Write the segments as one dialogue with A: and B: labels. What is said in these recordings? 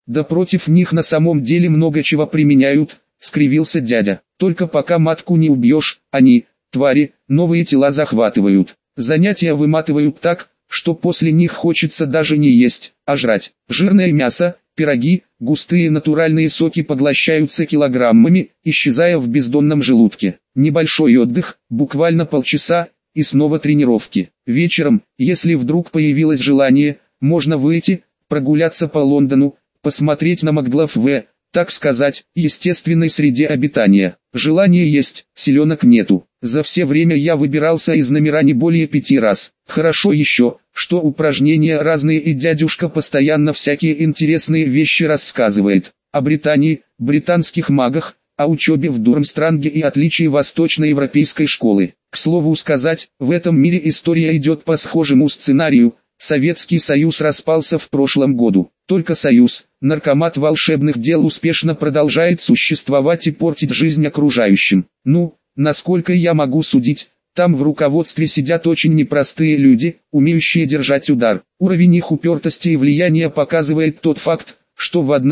A: Да против них на самом деле много чего применяют, скривился дядя. Только пока матку не убьешь, они, твари, новые тела захватывают. Занятия выматывают так, что после них хочется даже не есть, а жрать. Жирное мясо, пироги, густые натуральные соки поглощаются килограммами, исчезая в бездонном желудке. Небольшой отдых, буквально полчаса, и снова тренировки. Вечером, если вдруг появилось желание, можно выйти, прогуляться по Лондону, посмотреть на Маглов в, так сказать, естественной среде обитания. Желание есть, силенок нету. За все время я выбирался из номера не более 5 раз. Хорошо еще, что упражнения разные и дядюшка постоянно всякие интересные вещи рассказывает. О Британии, британских магах, о учебе в Дурмстранге и отличии восточноевропейской школы. К слову сказать, в этом мире история идет по схожему сценарию. Советский Союз распался в прошлом году. Только Союз, наркомат волшебных дел, успешно продолжает существовать и портить жизнь окружающим. Ну, насколько я могу судить, там в руководстве сидят очень непростые люди, умеющие держать удар. Уровень их упертости и влияния показывает тот факт, что в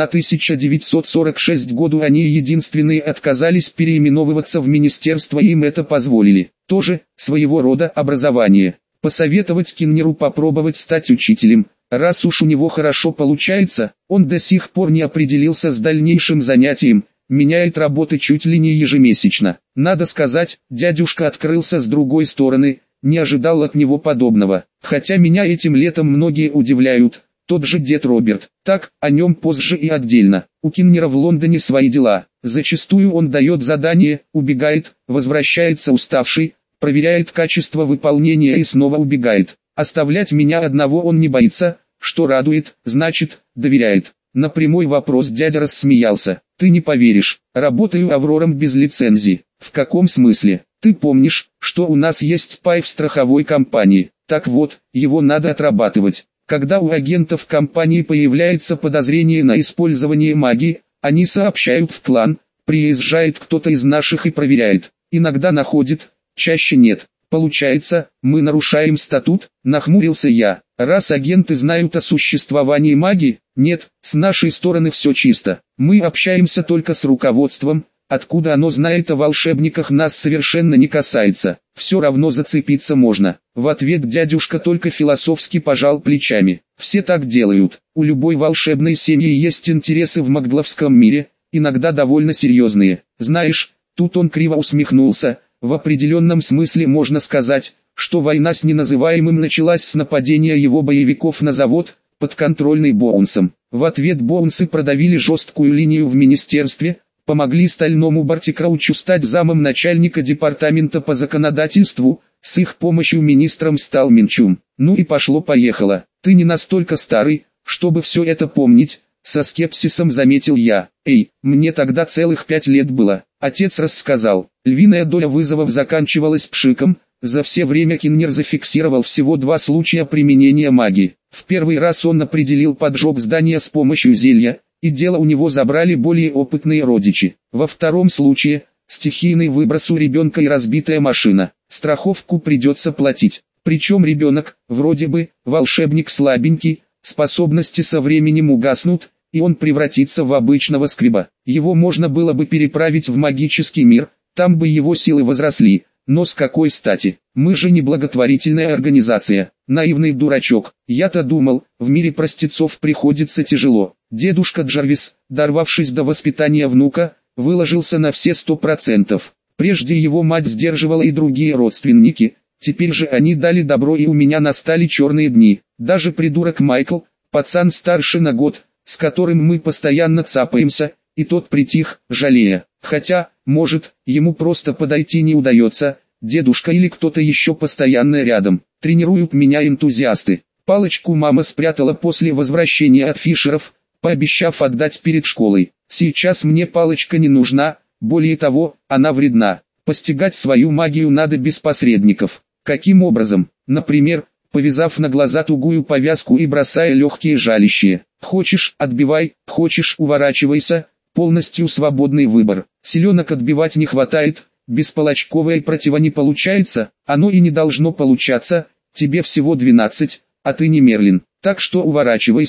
A: 1946 году они единственные отказались переименовываться в министерство, и им это позволили. Тоже своего рода образование. Посоветовать Киннеру попробовать стать учителем. Раз уж у него хорошо получается, он до сих пор не определился с дальнейшим занятием, меняет работы чуть ли не ежемесячно. Надо сказать, дядюшка открылся с другой стороны, не ожидал от него подобного. Хотя меня этим летом многие удивляют, тот же дед Роберт. Так, о нем позже и отдельно. У Киннера в Лондоне свои дела. Зачастую он дает задание, убегает, возвращается уставший, проверяет качество выполнения и снова убегает. Оставлять меня одного он не боится, что радует, значит, доверяет. На прямой вопрос дядя рассмеялся. Ты не поверишь, работаю Аврором без лицензии. В каком смысле? Ты помнишь, что у нас есть пай в страховой компании? Так вот, его надо отрабатывать. Когда у агентов компании появляется подозрение на использование магии, они сообщают в клан, приезжает кто-то из наших и проверяет. Иногда находит, чаще нет. Получается, мы нарушаем статут, нахмурился я. Раз агенты знают о существовании магии, нет, с нашей стороны все чисто. Мы общаемся только с руководством, откуда оно знает о волшебниках нас совершенно не касается. Все равно зацепиться можно. В ответ дядюшка только философски пожал плечами. Все так делают. У любой волшебной семьи есть интересы в магловском мире, иногда довольно серьезные. Знаешь, тут он криво усмехнулся. В определенном смысле можно сказать, что война с неназываемым началась с нападения его боевиков на завод, подконтрольный Боунсом. В ответ Боунсы продавили жесткую линию в министерстве, помогли стальному Барти Краучу стать замом начальника департамента по законодательству, с их помощью министром стал Минчум. Ну и пошло-поехало. Ты не настолько старый, чтобы все это помнить, со скепсисом заметил я. Эй, мне тогда целых 5 лет было. Отец рассказал. Львиная доля вызовов заканчивалась пшиком. За все время Киннер зафиксировал всего 2 случая применения магии. В первый раз он определил поджог здания с помощью зелья, и дело у него забрали более опытные родичи. Во втором случае, стихийный выброс у ребенка и разбитая машина. Страховку придется платить. Причем ребенок, вроде бы, волшебник слабенький, способности со временем угаснут, и он превратится в обычного скриба. Его можно было бы переправить в магический мир, там бы его силы возросли, но с какой стати? Мы же не благотворительная организация. Наивный дурачок. Я-то думал, в мире простецов приходится тяжело. Дедушка Джарвис, дорвавшись до воспитания внука, выложился на все 100%. Прежде его мать сдерживала и другие родственники, теперь же они дали добро, и у меня настали черные дни. Даже придурок Майкл, пацан старше на год, с которым мы постоянно цапаемся, и тот притих, жалея. Хотя, может, ему просто подойти не удается, дедушка или кто-то еще постоянно рядом. Тренируют меня энтузиасты. Палочку мама спрятала после возвращения от Фишеров, пообещав отдать перед школой. Сейчас мне палочка не нужна, более того, она вредна. Постигать свою магию надо без посредников. Каким образом? Например, повязав на глаза тугую повязку и бросая легкие жалящие. Хочешь – отбивай, хочешь – уворачивайся, полностью свободный выбор. Силенок отбивать не хватает, бесполочковое противо не получается, оно и не должно получаться, тебе всего 12, а ты не Мерлин. Так что уворачивайся,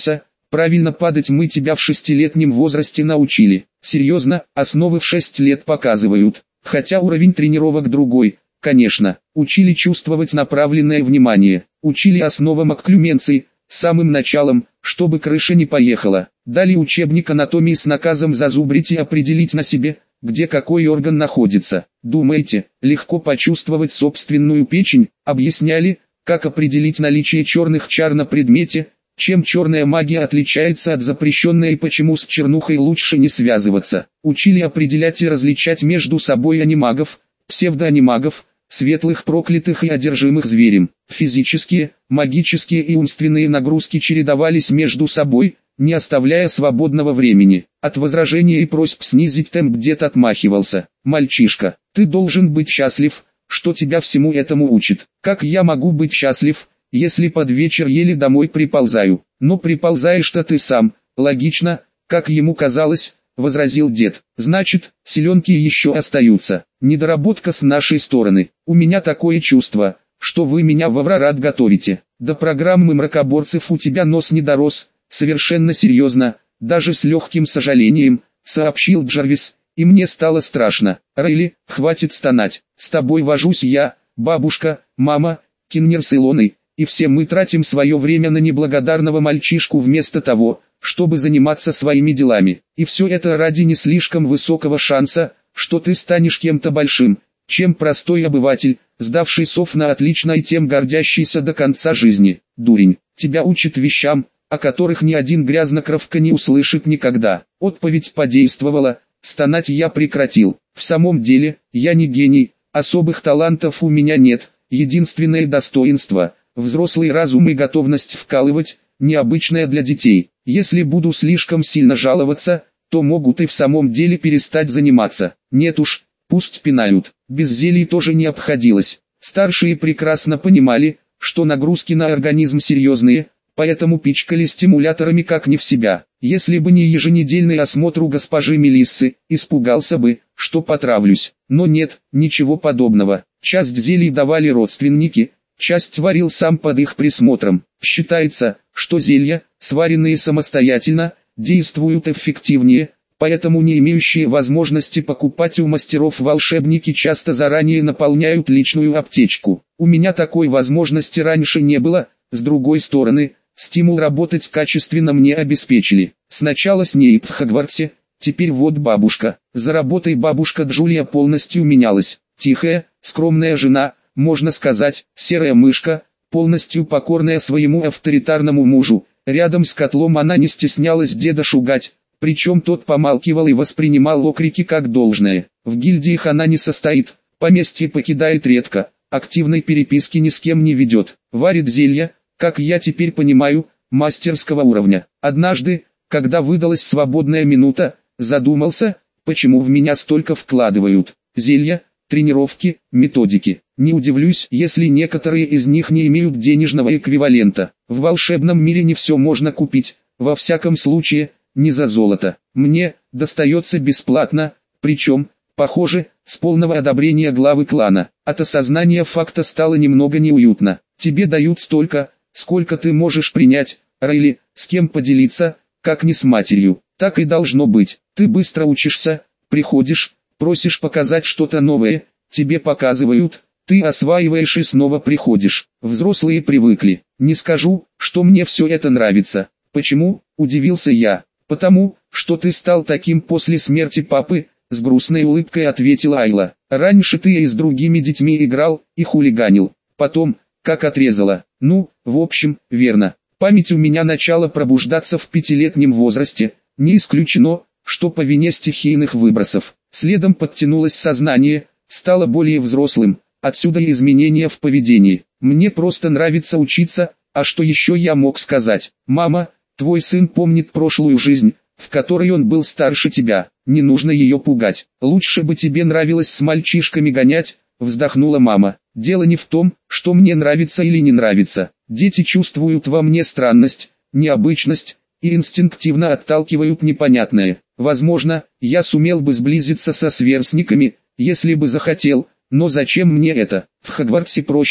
A: Правильно падать мы тебя в 6-летнем возрасте научили. Серьезно, основы в 6 лет показывают. Хотя уровень тренировок другой, конечно. Учили чувствовать направленное внимание. Учили основам окклюменции, самым началом, чтобы крыша не поехала. Дали учебник анатомии с наказом зазубрить и определить на себе, где какой орган находится. Думаете, легко почувствовать собственную печень? Объясняли, как определить наличие черных чар на предмете, чем черная магия отличается от запрещенной и почему с чернухой лучше не связываться. Учили определять и различать между собой анимагов, псевдоанимагов, светлых проклятых и одержимых зверем. Физические, магические и умственные нагрузки чередовались между собой, не оставляя свободного времени. От возражения и просьб снизить темп дед отмахивался. «Мальчишка, ты должен быть счастлив, что тебя всему этому учат. Как я могу быть счастлив, если под вечер еле домой приползаю? Но приползаешь-то ты сам, логично, как ему казалось», — возразил дед. «Значит, селенки еще остаются. Недоработка с нашей стороны. У меня такое чувство, что вы меня в Аврорад готовите. До программы мракоборцев у тебя нос не дорос». «Совершенно серьезно, даже с легким сожалением», — сообщил Джарвис, и мне стало страшно. «Рейли, хватит стонать, с тобой вожусь я, бабушка, мама, Киннер с Илоной, и все мы тратим свое время на неблагодарного мальчишку вместо того, чтобы заниматься своими делами. И все это ради не слишком высокого шанса, что ты станешь кем-то большим, чем простой обыватель, сдавший сов на отлично и тем гордящийся до конца жизни. Дурень, тебя учат вещам, о которых ни один грязнокровка не услышит никогда». Отповедь подействовала, стонать я прекратил. В самом деле, я не гений, особых талантов у меня нет, единственное достоинство – взрослый разум и готовность вкалывать, необычное для детей. Если буду слишком сильно жаловаться, то могут и в самом деле перестать заниматься. Нет уж, пусть пинают. Без зелий тоже не обходилось. Старшие прекрасно понимали, что нагрузки на организм серьезные, поэтому пичкали стимуляторами как не в себя. Если бы не еженедельный осмотр у госпожи Мелиссы, испугался бы, что потравлюсь. Но нет, ничего подобного. Часть зелий давали родственники, часть варил сам под их присмотром. Считается, что зелья, сваренные самостоятельно, действуют эффективнее, поэтому не имеющие возможности покупать у мастеров волшебники часто заранее наполняют личную аптечку. У меня такой возможности раньше не было, с другой стороны, стимул работать качественно мне обеспечили. Сначала с ней в Хогвартсе, теперь вот бабушка. За работой бабушка Джулия полностью менялась. Тихая, скромная жена, можно сказать, серая мышка, полностью покорная своему авторитарному мужу. Рядом с котлом она не стеснялась деда шугать, причем тот помалкивал и воспринимал окрики как должное. В гильдиях она не состоит, поместье покидает редко, активной переписки ни с кем не ведет. Варит зелья, как я теперь понимаю, мастерского уровня. Однажды, когда выдалась свободная минута, задумался, почему в меня столько вкладывают. Зелья, тренировки, методики. Не удивлюсь, если некоторые из них не имеют денежного эквивалента. В волшебном мире не все можно купить, во всяком случае, не за золото. Мне достается бесплатно, причем, похоже, с полного одобрения главы клана. От осознания факта стало немного неуютно. Тебе дают столько, сколько ты можешь принять, Рейли, с кем поделиться, как не с матерью. Так и должно быть. Ты быстро учишься, приходишь, просишь показать что-то новое, тебе показывают, ты осваиваешь и снова приходишь. Взрослые привыкли. Не скажу, что мне все это нравится. Почему? Удивился я. Потому, что ты стал таким после смерти папы, с грустной улыбкой ответила Айла. Раньше ты и с другими детьми играл, и хулиганил. Потом, как отрезала. Ну, в общем, верно. Память у меня начала пробуждаться в 5-летнем возрасте, не исключено, что по вине стихийных выбросов. Следом подтянулось сознание, стало более взрослым, отсюда и изменения в поведении. Мне просто нравится учиться, а что еще я мог сказать? Мама, твой сын помнит прошлую жизнь, в которой он был старше тебя, не нужно ее пугать. Лучше бы тебе нравилось с мальчишками гонять, вздохнула мама. Дело не в том, что мне нравится или не нравится. Дети чувствуют во мне странность, необычность, и инстинктивно отталкивают непонятное. Возможно, я сумел бы сблизиться со сверстниками, если бы захотел, но зачем мне это? В Хогвартсе проще,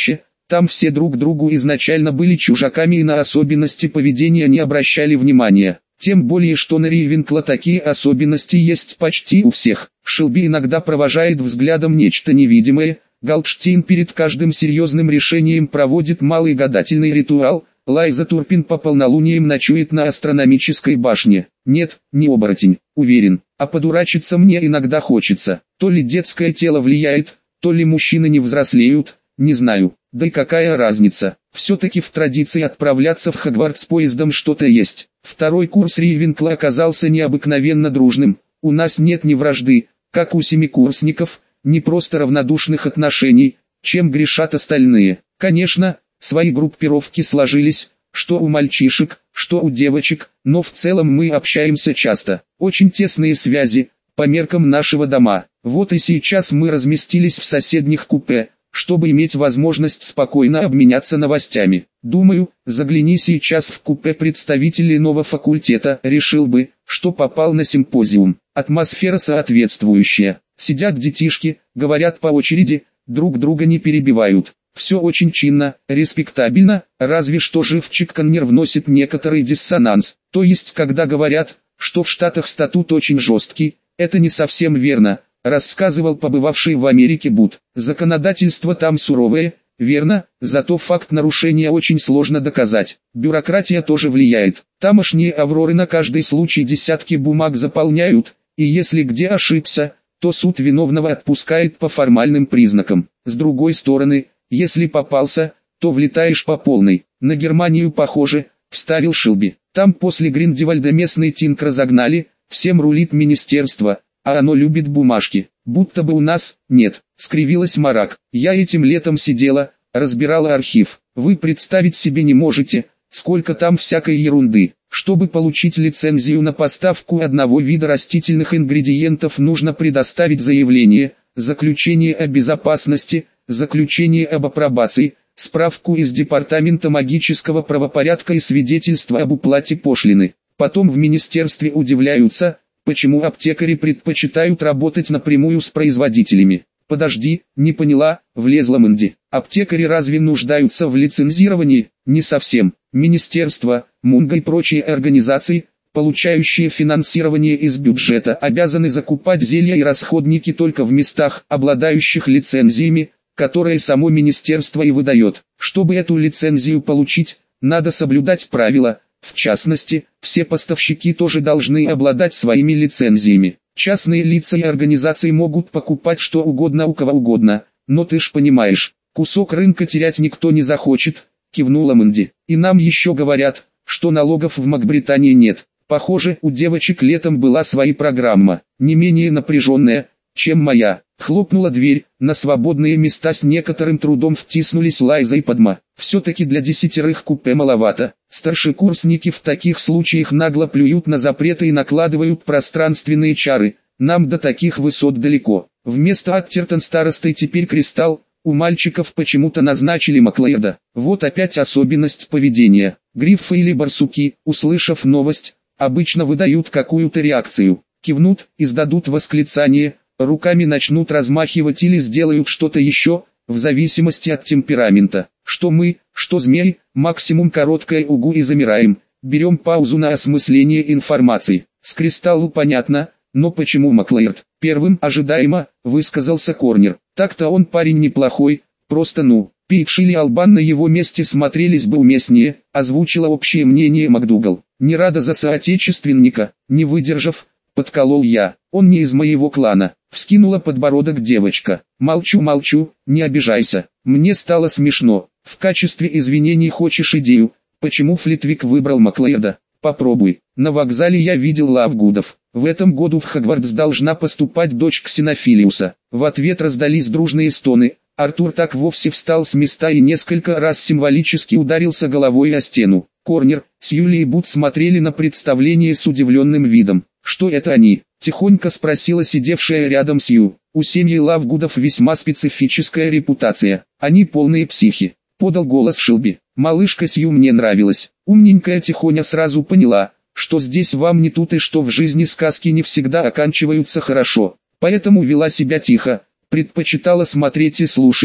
A: Там все друг другу изначально были чужаками и на особенности поведения не обращали внимания. Тем более, что на Рейвенкла такие особенности есть почти у всех. Шелби иногда провожает взглядом нечто невидимое. Галдштейн перед каждым серьезным решением проводит малый гадательный ритуал. Лайза Турпин по полнолуниям ночует на астрономической башне. Нет, не оборотень, уверен, а подурачиться мне иногда хочется. То ли детское тело влияет, то ли мужчины не взрослеют, не знаю. Да и какая разница, все-таки в традиции отправляться в Хогвартс поездом что-то есть. Второй курс Рейвенкла оказался необыкновенно дружным. У нас нет ни вражды, как у семикурсников, ни просто равнодушных отношений, чем грешат остальные. Конечно, свои группировки сложились, что у мальчишек, что у девочек, но в целом мы общаемся часто. Очень тесные связи, по меркам нашего дома. Вот и сейчас мы разместились в соседних купе, чтобы иметь возможность спокойно обменяться новостями. Думаю, загляни сейчас в купе представитель иного факультета, решил бы, что попал на симпозиум. Атмосфера соответствующая. Сидят детишки, говорят по очереди, друг друга не перебивают. Все очень чинно, респектабельно, разве что живчик Коннер вносит некоторый диссонанс. То есть, когда говорят, что в Штатах статут очень жесткий, это не совсем верно. Рассказывал побывавший в Америке Бут. Законодательство там суровое, верно, зато факт нарушения очень сложно доказать. Бюрократия тоже влияет. Тамошние авроры на каждый случай десятки бумаг заполняют, и если где ошибся, то суд виновного отпускает по формальным признакам. С другой стороны, если попался, то влетаешь по полной. На Германию похоже, вставил Шилби. Там после Гриндевальда местный тинк разогнали, всем рулит министерство. А оно любит бумажки, будто бы у нас, нет, скривилась Марак. Я этим летом сидела, разбирала архив. Вы представить себе не можете, сколько там всякой ерунды. Чтобы получить лицензию на поставку одного вида растительных ингредиентов, нужно предоставить заявление, заключение о безопасности, заключение об апробации, справку из Департамента магического правопорядка и свидетельство об уплате пошлины. Потом в министерстве удивляются, почему аптекари предпочитают работать напрямую с производителями. Подожди, не поняла, влезла Мэнди. Аптекари разве нуждаются в лицензировании? Не совсем. Министерство, Мунга и прочие организации, получающие финансирование из бюджета, обязаны закупать зелья и расходники только в местах, обладающих лицензиями, которые само министерство и выдает. Чтобы эту лицензию получить, надо соблюдать правила. В частности, все поставщики тоже должны обладать своими лицензиями. Частные лица и организации могут покупать что угодно у кого угодно, но ты ж понимаешь, кусок рынка терять никто не захочет, кивнула Мэнди. И нам еще говорят, что налогов в Макбритании нет. Похоже, у девочек летом была своя программа, не менее напряженная, чем моя. Хлопнула дверь, на свободные места с некоторым трудом втиснулись Лайза и Падма. Все-таки для 10 купе маловато. Старшекурсники в таких случаях нагло плюют на запреты и накладывают пространственные чары. Нам до таких высот далеко. Вместо Аттертон старостой теперь Кристалл. У мальчиков почему-то назначили Маклэйда. Вот опять особенность поведения. Гриффы или барсуки, услышав новость, обычно выдают какую-то реакцию. Кивнут, издадут восклицание, руками начнут размахивать или сделают что-то еще, в зависимости от темперамента. Что мы, что змей, максимум короткое угу и замираем, берем паузу на осмысление информации. С Кристаллу понятно, но почему Маклэйд? Первым ожидаемо, высказался Корнер. Так-то он парень неплохой, просто Пейдж или Албан на его месте смотрелись бы уместнее, озвучила общее мнение МакДугал. Не рада за соотечественника, не выдержав, подколол я. Он не из моего клана. Вскинула подбородок девочка. Молчу, не обижайся. Мне стало смешно. В качестве извинений хочешь идею, почему Флитвик выбрал Маклэйда? Попробуй. На вокзале я видел Лавгудов. В этом году в Хогвартс должна поступать дочь Ксенофилиуса. В ответ раздались дружные стоны. Артур так вовсе встал с места и несколько раз символически ударился головой о стену. Корнер, Сьюли и Бут смотрели на представление с удивленным видом. «Что это они?» – тихонько спросила сидевшая рядом Сью. «У семьи Лавгудов весьма специфическая репутация. Они полные психи», – подал голос Шилби. Малышка Сью мне нравилась. Умненькая тихоня сразу поняла, что здесь вам не тут и что в жизни сказки не всегда оканчиваются хорошо. Поэтому вела себя тихо, предпочитала смотреть и слушать,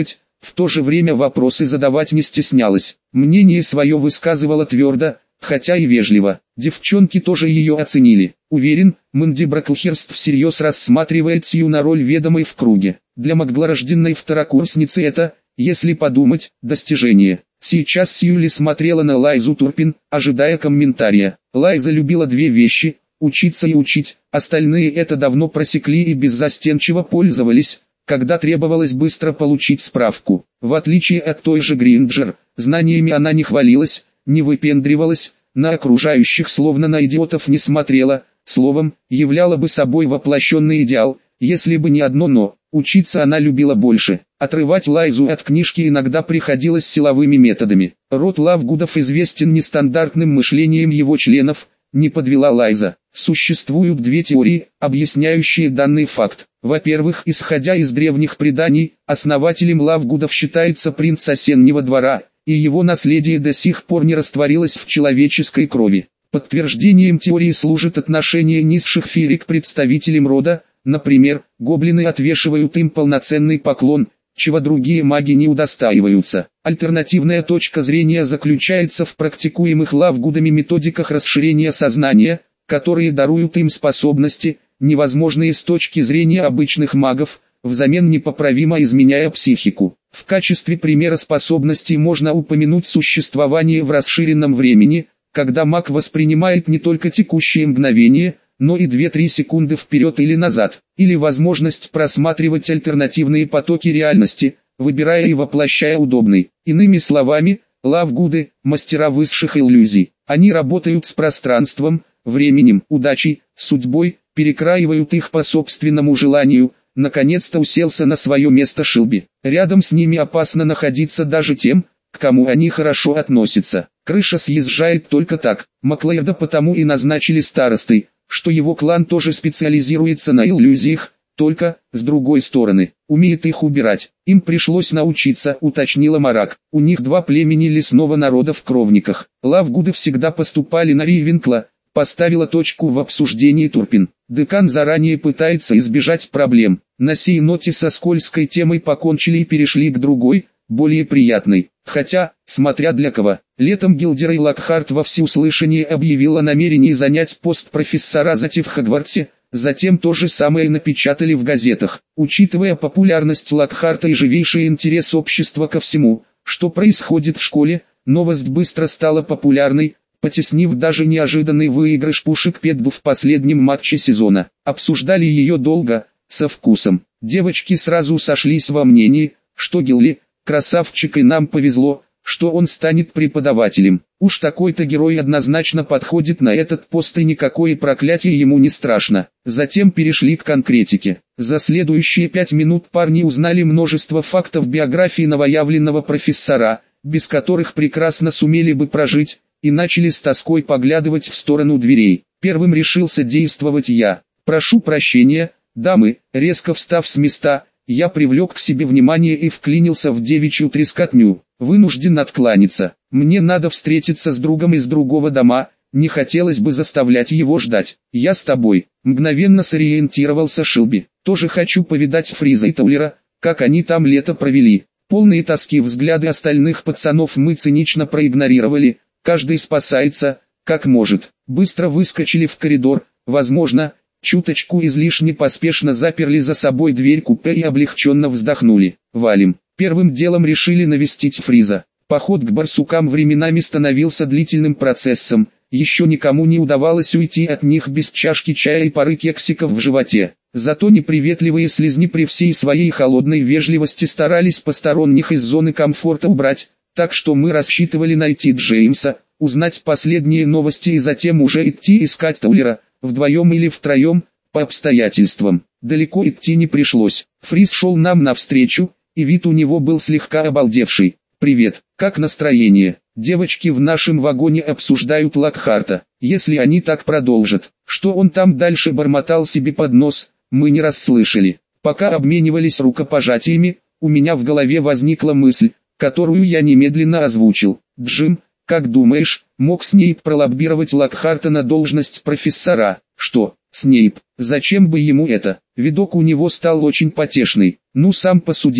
A: в то же время вопросы задавать не стеснялась. Мнение свое высказывала твердо, хотя и вежливо. Девчонки тоже ее оценили. Уверен, Мэнди Браклхерст всерьез рассматривает Сью на роль ведомой в круге. Для маглорожденной второкурсницы это, если подумать, достижение. Сейчас Сьюли смотрела на Лайзу Турпин, ожидая комментария. Лайза любила две вещи – учиться и учить, остальные это давно просекли и беззастенчиво пользовались, когда требовалось быстро получить справку. В отличие от той же Гринджер, знаниями она не хвалилась, не выпендривалась, на окружающих словно на идиотов не смотрела, словом, являла бы собой воплощенный идеал, если бы не одно «но». Учиться она любила больше. Отрывать Лайзу от книжки иногда приходилось силовыми методами. Род Лавгудов известен нестандартным мышлением его членов, не подвела Лайза. Существуют две теории, объясняющие данный факт. Во-первых, исходя из древних преданий, основателем Лавгудов считается принц Осеннего двора, и его наследие до сих пор не растворилось в человеческой крови. Подтверждением теории служит отношение низших феерий к представителям рода. Например, гоблины отвешивают им полноценный поклон, чего другие маги не удостаиваются. Альтернативная точка зрения заключается в практикуемых Лавгудами методиках расширения сознания, которые даруют им способности, невозможные с точки зрения обычных магов, взамен непоправимо изменяя психику. В качестве примера способностей можно упомянуть существование в расширенном времени, когда маг воспринимает не только текущее мгновение, но и 2-3 секунды вперед или назад, или возможность просматривать альтернативные потоки реальности, выбирая и воплощая удобный. Иными словами, Лавгуды – мастера высших иллюзий. Они работают с пространством, временем, удачей, судьбой, перекраивают их по собственному желанию. Наконец-то уселся на свое место Шилби. Рядом с ними опасно находиться даже тем, к кому они хорошо относятся. Крыша съезжает только так. Маклэйда потому и назначили старостой, что его клан тоже специализируется на иллюзиях, только, с другой стороны, умеет их убирать. Им пришлось научиться, уточнила Марак. У них два племени лесного народа в кровниках. Лавгуды всегда поступали на Ривенкла, поставила точку в обсуждении Турпин. Декан заранее пытается избежать проблем. На сей ноте со скользкой темой покончили и перешли к другой, более приятной. Хотя, смотря для кого, летом Гилдерей Локхарт во всеуслышание объявил о намерении занять пост профессора в Хогвартсе, затем то же самое напечатали в газетах. Учитывая популярность Локхарта и живейший интерес общества ко всему, что происходит в школе, новость быстро стала популярной, потеснив даже неожиданный выигрыш Пушек Педбу в последнем матче сезона. Обсуждали ее долго, со вкусом. Девочки сразу сошлись во мнении, что Гилли – красавчик, и нам повезло, что он станет преподавателем. Уж такой-то герой однозначно подходит на этот пост, и никакое проклятие ему не страшно. Затем перешли к конкретике. За следующие 5 минут парни узнали множество фактов биографии новоявленного профессора, без которых прекрасно сумели бы прожить, и начали с тоской поглядывать в сторону дверей. Первым решился действовать я. «Прошу прощения, дамы», резко встав с места, я привлек к себе внимание и вклинился в девичью трескотню. Вынужден откланяться. Мне надо встретиться с другом из другого дома, не хотелось бы заставлять его ждать. «Я с тобой», мгновенно сориентировался Шилби. «Тоже хочу повидать Фриза и Таулера, как они там лето провели». Полные тоски взгляды остальных пацанов мы цинично проигнорировали, каждый спасается, как может. Быстро выскочили в коридор, возможно, чуточку излишне поспешно заперли за собой дверь купе и облегченно вздохнули. «Валим». Первым делом решили навестить Фриза. Поход к барсукам временами становился длительным процессом, еще никому не удавалось уйти от них без чашки чая и пары кексиков в животе. Зато неприветливые слизни при всей своей холодной вежливости старались посторонних из зоны комфорта убрать, так что мы рассчитывали найти Джеймса, узнать последние новости и затем уже идти искать Таулера, вдвоем или втроем, по обстоятельствам. Далеко идти не пришлось. Фриз шел нам навстречу, и вид у него был слегка обалдевший. «Привет, как настроение?» Девочки в нашем вагоне обсуждают Локхарта. Если они так продолжат, что он там дальше бормотал себе под нос, мы не расслышали. Пока обменивались рукопожатиями, у меня в голове возникла мысль, которую я немедленно озвучил. «Джим, как думаешь, мог Снейп пролоббировать Локхарта на должность профессора?» «Что, Снейп? Зачем бы ему это?» Видок у него стал очень потешный. «Ну сам посуди,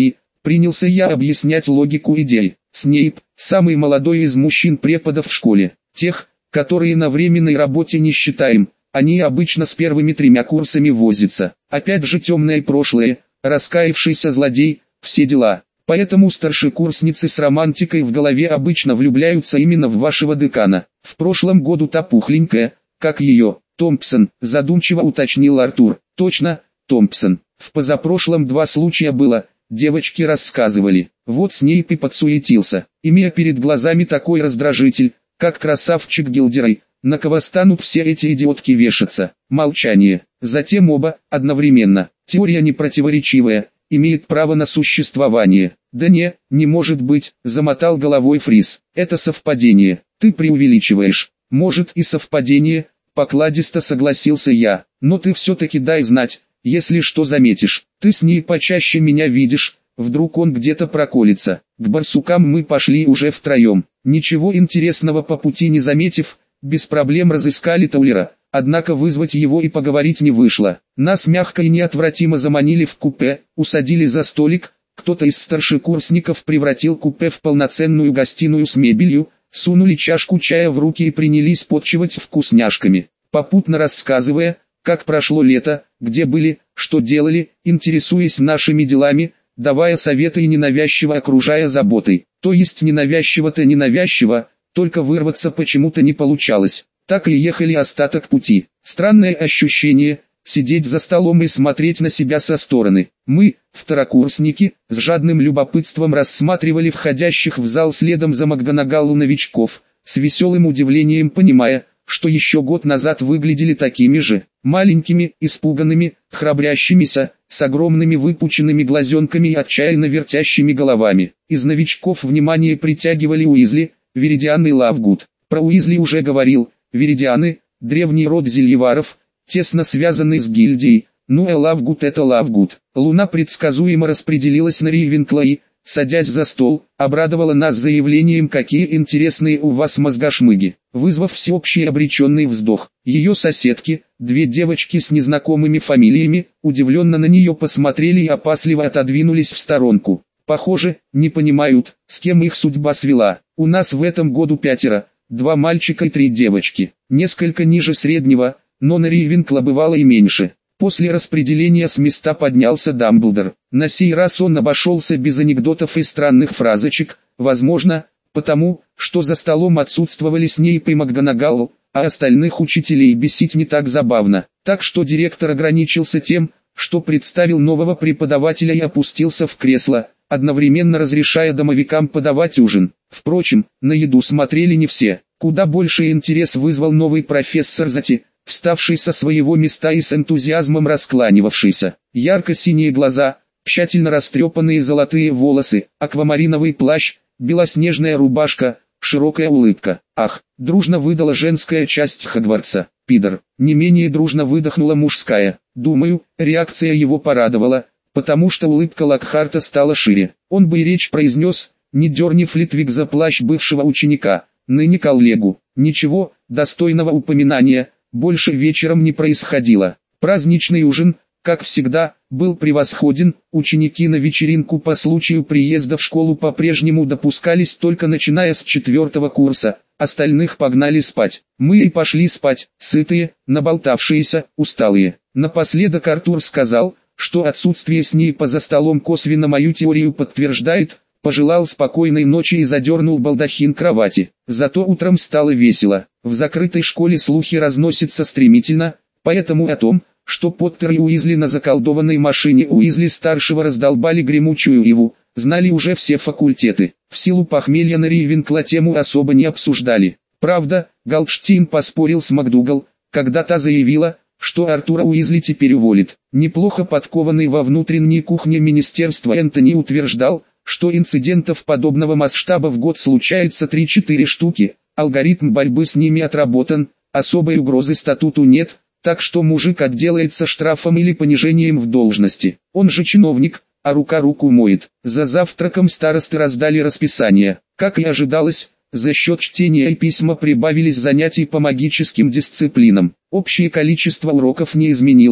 A: Принялся я объяснять логику идей. Снейп – самый молодой из мужчин-преподов в школе. Тех, которые на временной работе не считаем, они обычно с первыми 3 курсами возятся. Опять же темное прошлое, раскаявшийся злодей, все дела. Поэтому старшекурсницы с романтикой в голове обычно влюбляются именно в вашего декана. В прошлом году та пухленькая, как ее, Томпсон, задумчиво уточнил Артур. Точно, Томпсон. В позапрошлом 2 случая было, девочки рассказывали. Вот Снейп и подсуетился, имея перед глазами такой раздражитель, как красавчик Гилдерой. На кого станут все эти идиотки вешаться? Молчание. Затем оба, одновременно. Теория непротиворечивая, имеет право на существование. Да не может быть, замотал головой Фрис. Это совпадение. Ты преувеличиваешь. Может и совпадение, покладисто согласился я. Но ты все-таки дай знать, если что заметишь. Ты с ней почаще меня видишь, вдруг он где-то проколется. К барсукам мы пошли уже втроем. Ничего интересного по пути не заметив, без проблем разыскали Таулера, однако вызвать его и поговорить не вышло. Нас мягко и неотвратимо заманили в купе, усадили за столик, кто-то из старшекурсников превратил купе в полноценную гостиную с мебелью, сунули чашку чая в руки и принялись подчивать вкусняшками, попутно рассказывая, как прошло лето, где были, что делали, интересуясь нашими делами, давая советы и ненавязчиво окружая заботой. То есть ненавязчиво-то ненавязчиво, только вырваться почему-то не получалось. Так и ехали остаток пути. Странное ощущение, сидеть за столом и смотреть на себя со стороны. Мы, второкурсники, с жадным любопытством рассматривали входящих в зал следом за МакГонагалл новичков, с веселым удивлением понимая, что еще год назад выглядели такими же, маленькими, испуганными, храбрящимися, с огромными выпученными глазенками и отчаянно вертящими головами. Из новичков внимание притягивали Уизли, Веридиан и Лавгуд. Про Уизли уже говорил, Веридианы – древний род зельеваров, тесно связанный с гильдией, ну а Лавгуд – это Лавгуд. Луна предсказуемо распределилась на Ривенкла и, садясь за стол, обрадовала нас заявлением, какие интересные у вас мозгошмыги, вызвав всеобщий обреченный вздох. Ее соседки, 2 девочки с незнакомыми фамилиями, удивленно на нее посмотрели и опасливо отодвинулись в сторонку. Похоже, не понимают, с кем их судьба свела. У нас в этом году 5, 2 мальчика и 3 девочки. Несколько ниже среднего, но на Ривенкла бывало и меньше. После распределения с места поднялся Дамблдор. На сей раз он обошелся без анекдотов и странных фразочек, возможно, потому, что за столом отсутствовали Снейп и МакГонагалл, а остальных учителей бесить не так забавно. Так что директор ограничился тем, что представил нового преподавателя и опустился в кресло, одновременно разрешая домовикам подавать ужин. Впрочем, на еду смотрели не все. Куда больше интерес вызвал новый профессор Зати, вставший со своего места и с энтузиазмом раскланивавшийся. Ярко-синие глаза, тщательно растрепанные золотые волосы, аквамариновый плащ, белоснежная рубашка, широкая улыбка. Ах, дружно выдала женская часть Хогвартса. Пидор. Не менее дружно выдохнула мужская. Думаю, реакция его порадовала, потому что улыбка Локхарта стала шире. Он бы и речь произнес, не дерни Флитвик за плащ бывшего ученика, ныне коллегу. Ничего, достойного упоминания, больше вечером не происходило. Праздничный ужин, как всегда, был превосходен. Ученики на вечеринку по случаю приезда в школу по-прежнему допускались только начиная с 4 курса, остальных погнали спать. Мы и пошли спать, сытые, наболтавшиеся, усталые. Напоследок Артур сказал, что отсутствие Снейпа за столом косвенно мою теорию подтверждает, пожелал спокойной ночи и задернул балдахин кровати. Зато утром стало весело. В закрытой школе слухи разносятся стремительно, поэтому о том, что Поттер и Уизли на заколдованной машине Уизли-старшего раздолбали гремучую иву, знали уже все факультеты. В силу похмелья на Ривенкла тему особо не обсуждали. Правда, Галпштейн поспорил с МакДугал, когда та заявила, что Артура Уизли теперь уволит. Неплохо подкованный во внутренней кухне министерства Энтони утверждал, что инцидентов подобного масштаба в год случается 3-4 штуки, алгоритм борьбы с ними отработан, особой угрозы статуту нет, так что мужик отделается штрафом или понижением в должности. Он же чиновник, а рука руку моет. За завтраком старосты раздали расписание. Как и ожидалось, за счет чтения и письма прибавились занятий по магическим дисциплинам. Общее количество уроков не изменилось,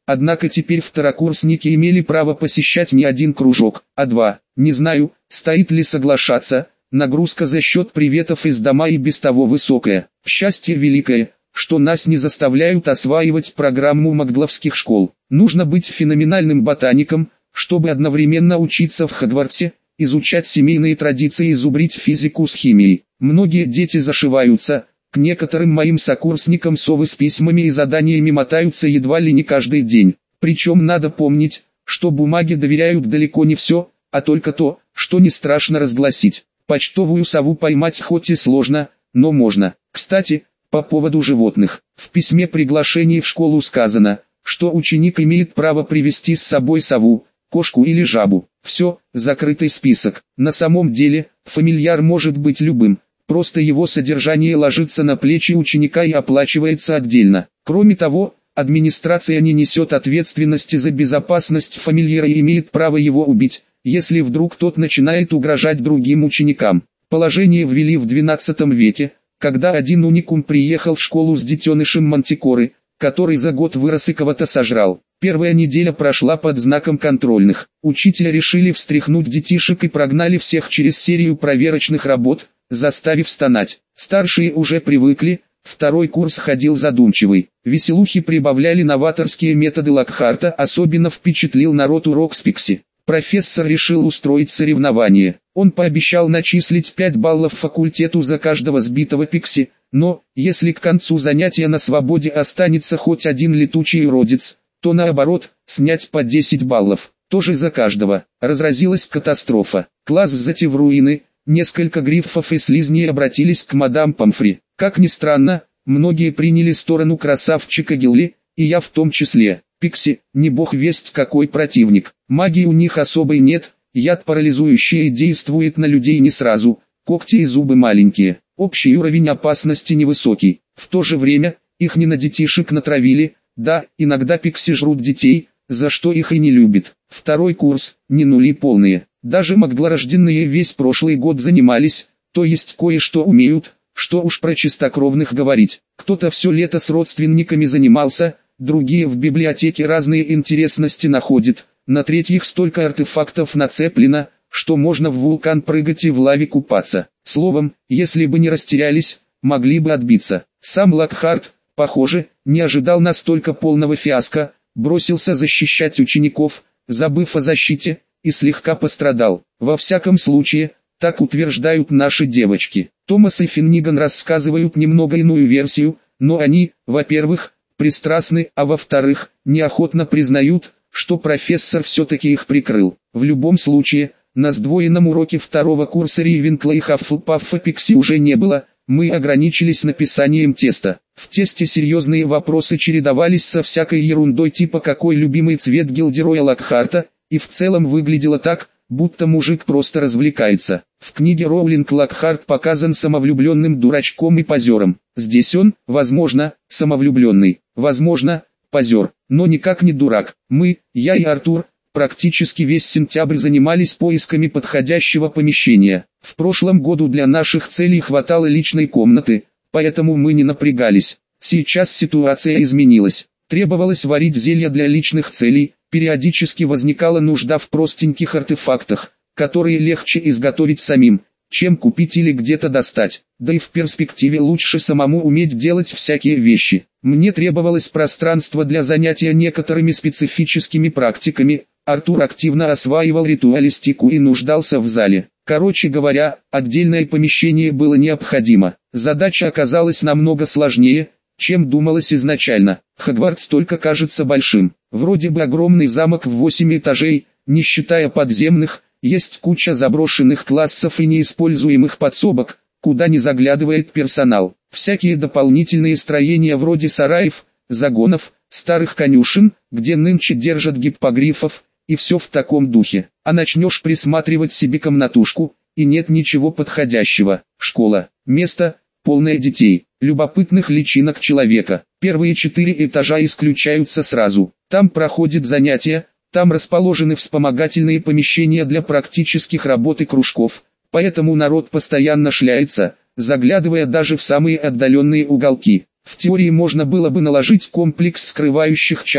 A: Однако теперь второкурсники имели право посещать не один кружок, а два. Не знаю, стоит ли соглашаться, нагрузка за счет приветов из дома и без того высокая. Счастье великое, что нас не заставляют осваивать программу магловских школ. Нужно быть феноменальным ботаником, чтобы одновременно учиться в Хогвартсе, изучать семейные традиции и зубрить физику с химией. Многие дети зашиваются, к некоторым моим сокурсникам совы с письмами и заданиями мотаются едва ли не каждый день. Причем надо помнить, что бумаге доверяют далеко не все, а только то, что не страшно разгласить. Почтовую сову поймать хоть и сложно, но можно. Кстати, по поводу животных. В письме приглашения в школу сказано, что ученик имеет право привезти с собой сову, кошку или жабу. Все, закрытый список. На самом деле, фамильяр может быть любым, просто его содержание ложится на плечи ученика и оплачивается отдельно. Кроме того, администрация не несет ответственности за безопасность фамильяра и имеет право его убить, если вдруг тот начинает угрожать другим ученикам. Положение ввели в XII веке, когда один уникум приехал в школу с детенышем мантикоры, который за год вырос и кого-то сожрал. Первая неделя прошла под знаком контрольных. Учителя решили встряхнуть детишек и прогнали всех через серию проверочных работ, заставив стонать. Старшие уже привыкли, второй курс ходил задумчивый. Веселухи прибавляли новаторские методы Локхарта, особенно впечатлил народ урок с Пикси. Профессор решил устроить соревнование. Он пообещал начислить 5 баллов факультету за каждого сбитого Пикси, но, если к концу занятия на свободе останется хоть один летучий уродец, то наоборот, снять по 10 баллов, тоже за каждого. Разразилась катастрофа. Класс взяти в руины, несколько гриффов и слизней обратились к мадам Помфри. Как ни странно, многие приняли сторону красавчика Гилли, и я в том числе. Пикси, не бог весть какой противник. Магии у них особой нет, яд парализующий действует на людей не сразу, когти и зубы маленькие, общий уровень опасности невысокий. В то же время, их не на детишек натравили, да, иногда Пикси жрут детей, за что их и не любят. Второй курс, не нули полные. Даже маглорожденные весь прошлый год занимались, то есть кое-что умеют, что уж про чистокровных говорить. Кто-то все лето с родственниками занимался, другие в библиотеке разные интересности находят, на третьих столько артефактов нацеплено, что можно в вулкан прыгать и в лаве купаться. Словом, если бы не растерялись, могли бы отбиться. Сам Локхарт, похоже, не ожидал настолько полного фиаско, бросился защищать учеников, забыв о защите, и слегка пострадал. Во всяком случае, так утверждают наши девочки. Томас и Финниган рассказывают немного иную версию, но они, во-первых, пристрастны, а во-вторых, неохотно признают, что профессор все-таки их прикрыл. В любом случае, на сдвоенном уроке второго курса Рейвенкла и Хаффлпаффа Пикси уже не было, мы ограничились написанием теста. В тесте серьезные вопросы чередовались со всякой ерундой типа «какой любимый цвет Гилдероя Локхарта», и в целом выглядело так, будто мужик просто развлекается. В книге Роулинг Локхарт показан самовлюбленным дурачком и позером. Здесь он, возможно, самовлюбленный, возможно, позер, но никак не дурак. Мы, я и Артур, практически весь сентябрь занимались поисками подходящего помещения. В прошлом году для наших целей хватало личной комнаты, поэтому мы не напрягались. Сейчас ситуация изменилась. Требовалось варить зелья для личных целей, периодически возникала нужда в простеньких артефактах, которые легче изготовить самим, чем купить или где-то достать. Да и в перспективе лучше самому уметь делать всякие вещи. Мне требовалось пространство для занятия некоторыми специфическими практиками. Артур активно осваивал ритуалистику и нуждался в зале. Короче говоря, отдельное помещение было необходимо. Задача оказалась намного сложнее, чем думалось изначально. Хогвартс только кажется большим. Вроде бы огромный замок в 8 этажей, не считая подземных, есть куча заброшенных классов и неиспользуемых подсобок, куда не заглядывает персонал. Всякие дополнительные строения вроде сараев, загонов, старых конюшен, где нынче держат гиппогрифов, и все в таком духе. А начнешь присматривать себе комнатушку, и нет ничего подходящего. Школа, место, полное детей, любопытных личинок человека. Первые 4 этажа исключаются сразу. Там проходят занятия, там расположены вспомогательные помещения для практических работ и кружков, поэтому народ постоянно шляется, заглядывая даже в самые отдаленные уголки. В теории можно было бы наложить комплекс скрывающих чар,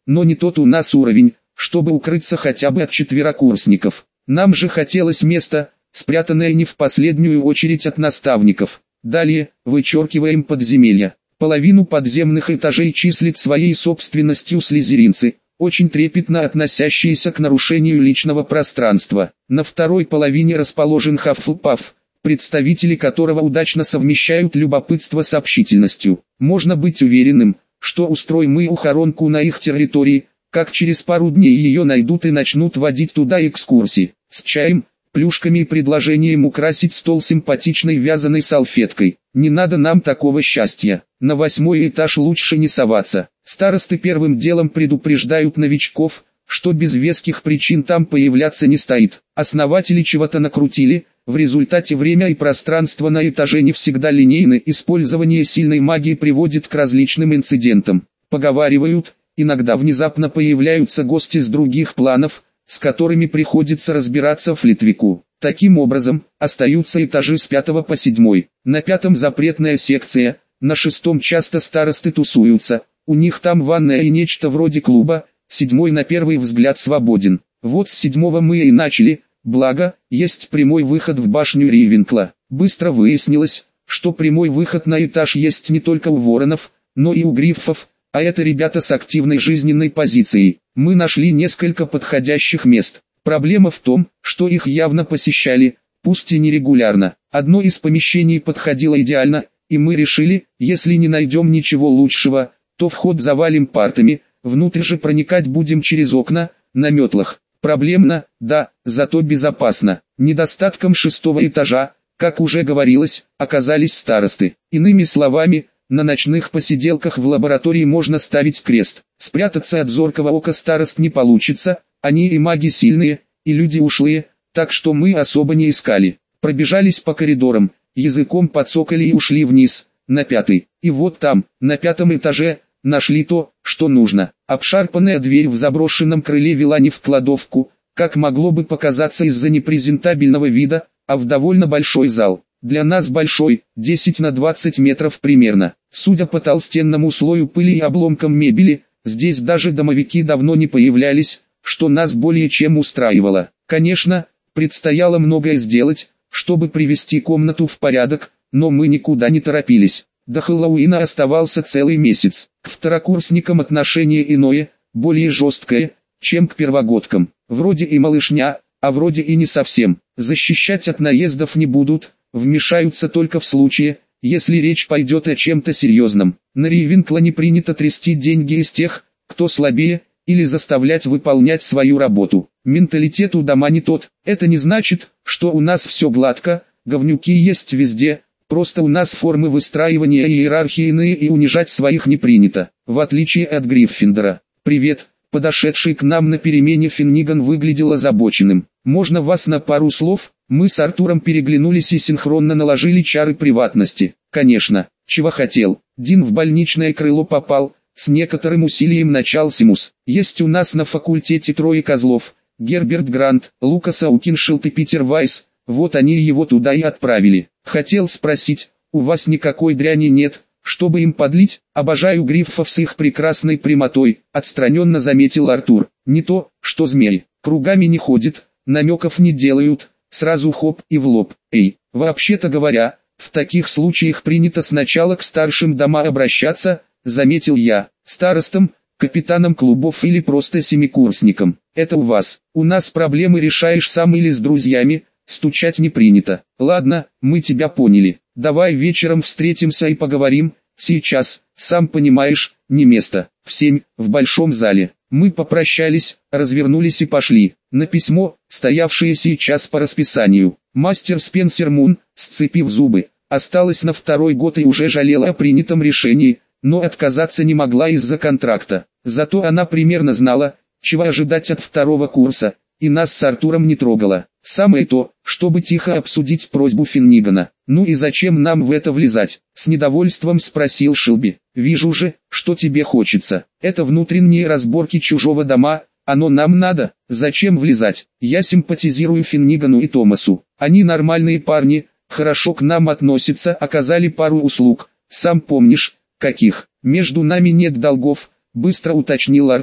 A: но не тот у нас уровень, чтобы укрыться хотя бы от четверокурсников. Нам же хотелось место, спрятанное не в последнюю очередь от наставников. Далее, вычеркиваем подземелья. Половину подземных этажей числит своей собственностью слизеринцы, очень трепетно относящиеся к нарушению личного пространства. На второй половине расположен Хаффлпаф, представители которого удачно совмещают любопытство с общительностью. Можно быть уверенным, что устроим мы ухоронку на их территории, как через пару дней ее найдут и начнут водить туда экскурсии, с чаем, плюшками и предложением украсить стол симпатичной вязаной салфеткой. Не надо нам такого счастья. На 8-й этаж лучше не соваться. Старосты первым делом предупреждают новичков, что без веских причин там появляться не стоит. Основатели чего-то накрутили, в результате время и пространство на этаже не всегда линейны, использование сильной магии приводит к различным инцидентам. Поговаривают, иногда внезапно появляются гости с других планов, с которыми приходится разбираться Флитвику. Таким образом, остаются этажи с 5 по 7. На 5-м запретная секция, на 6-м часто старосты тусуются, у них там ванная и нечто вроде клуба, 7-й на первый взгляд свободен. Вот с 7-го мы и начали, благо, есть прямой выход в башню Рейвенкла. Быстро выяснилось, что прямой выход на этаж есть не только у воронов, но и у гриффов, а это ребята с активной жизненной позицией. Мы нашли несколько подходящих мест. Проблема в том, что их явно посещали, пусть и нерегулярно. Одно из помещений подходило идеально, и мы решили, если не найдем ничего лучшего, то вход завалим партами, внутрь же проникать будем через окна, на метлах. Проблемно, да, зато безопасно. Недостатком 6-го этажа, как уже говорилось, оказались старосты. Иными словами, на ночных посиделках в лаборатории можно ставить крест. Спрятаться от зоркого ока старост не получится, они и маги сильные, и люди ушлые, так что мы особо не искали. Пробежались по коридорам, языком подцокали и ушли вниз, на 5-й. И вот там, на 5-м этаже, нашли то, что нужно. Обшарпанная дверь в заброшенном крыле вела не в кладовку, как могло бы показаться из-за непрезентабельного вида, а в довольно большой зал. Для нас большой, 10 на 20 метров примерно. Судя по толстенному слою пыли и обломкам мебели, здесь даже домовики давно не появлялись, что нас более чем устраивало. Конечно, предстояло многое сделать, чтобы привести комнату в порядок, но мы никуда не торопились. До Хэллоуина оставался целый месяц. К второкурсникам отношение иное, более жесткое, чем к первогодкам. Вроде и малышня, а вроде и не совсем. Защищать от наездов не будут, вмешаются только в случае, если речь пойдет о чем-то серьезном. На Рейвенкла не принято трясти деньги из тех, кто слабее, или заставлять выполнять свою работу. Менталитет у дома не тот. Это не значит, что у нас все гладко, говнюки есть везде, просто у нас формы выстраивания и иерархии иные и унижать своих не принято, в отличие от Гриффиндора. «Привет», подошедший к нам на перемене Финниган выглядел озабоченным. «Можно вас на пару слов?» Мы с Артуром переглянулись и синхронно наложили чары приватности. «Конечно, чего хотел?» Дин в больничное крыло попал, с некоторым усилием начал Симус. «Есть у нас на факультете трое козлов, Герберт Грант, Лукас Аукиншилд и Питер Вайс, вот они его туда и отправили. Хотел спросить, у вас никакой дряни нет, чтобы им подлить? Обожаю гриффов с их прекрасной прямотой», отстраненно заметил Артур. «Не то, что змей, кругами не ходит, намеков не делают, сразу хоп и в лоб. Эй, вообще-то говоря, в таких случаях принято сначала к старшим дома обращаться», заметил я, старостам, капитанам клубов или просто семикурсникам. Это у вас. У нас проблемы решаешь сам или с друзьями, стучать не принято. Ладно, мы тебя поняли. Давай вечером встретимся и поговорим. Сейчас, сам понимаешь, не место. В 7, в большом зале. Мы попрощались, развернулись и пошли. На письмо, стоявшее сейчас по расписанию. Мастер Спенсер Мун, сцепив зубы, осталась на 2-й год и уже жалела о принятом решении, но отказаться не могла из-за контракта. Зато она примерно знала, чего ожидать от 2-го курса, и нас с Артуром не трогала. Самое то, чтобы тихо обсудить просьбу Финнигана. «Ну и зачем нам в это влезать?» — с недовольством спросил Шилби. «Вижу же, что тебе хочется. Это внутренние разборки чужого дома, оно нам надо. Зачем влезать? Я симпатизирую Финнигану и Томасу. Они нормальные парни, хорошо к нам относятся, оказали пару услуг. Сам помнишь, каких. Между нами нет долгов», — быстро уточнил Артур.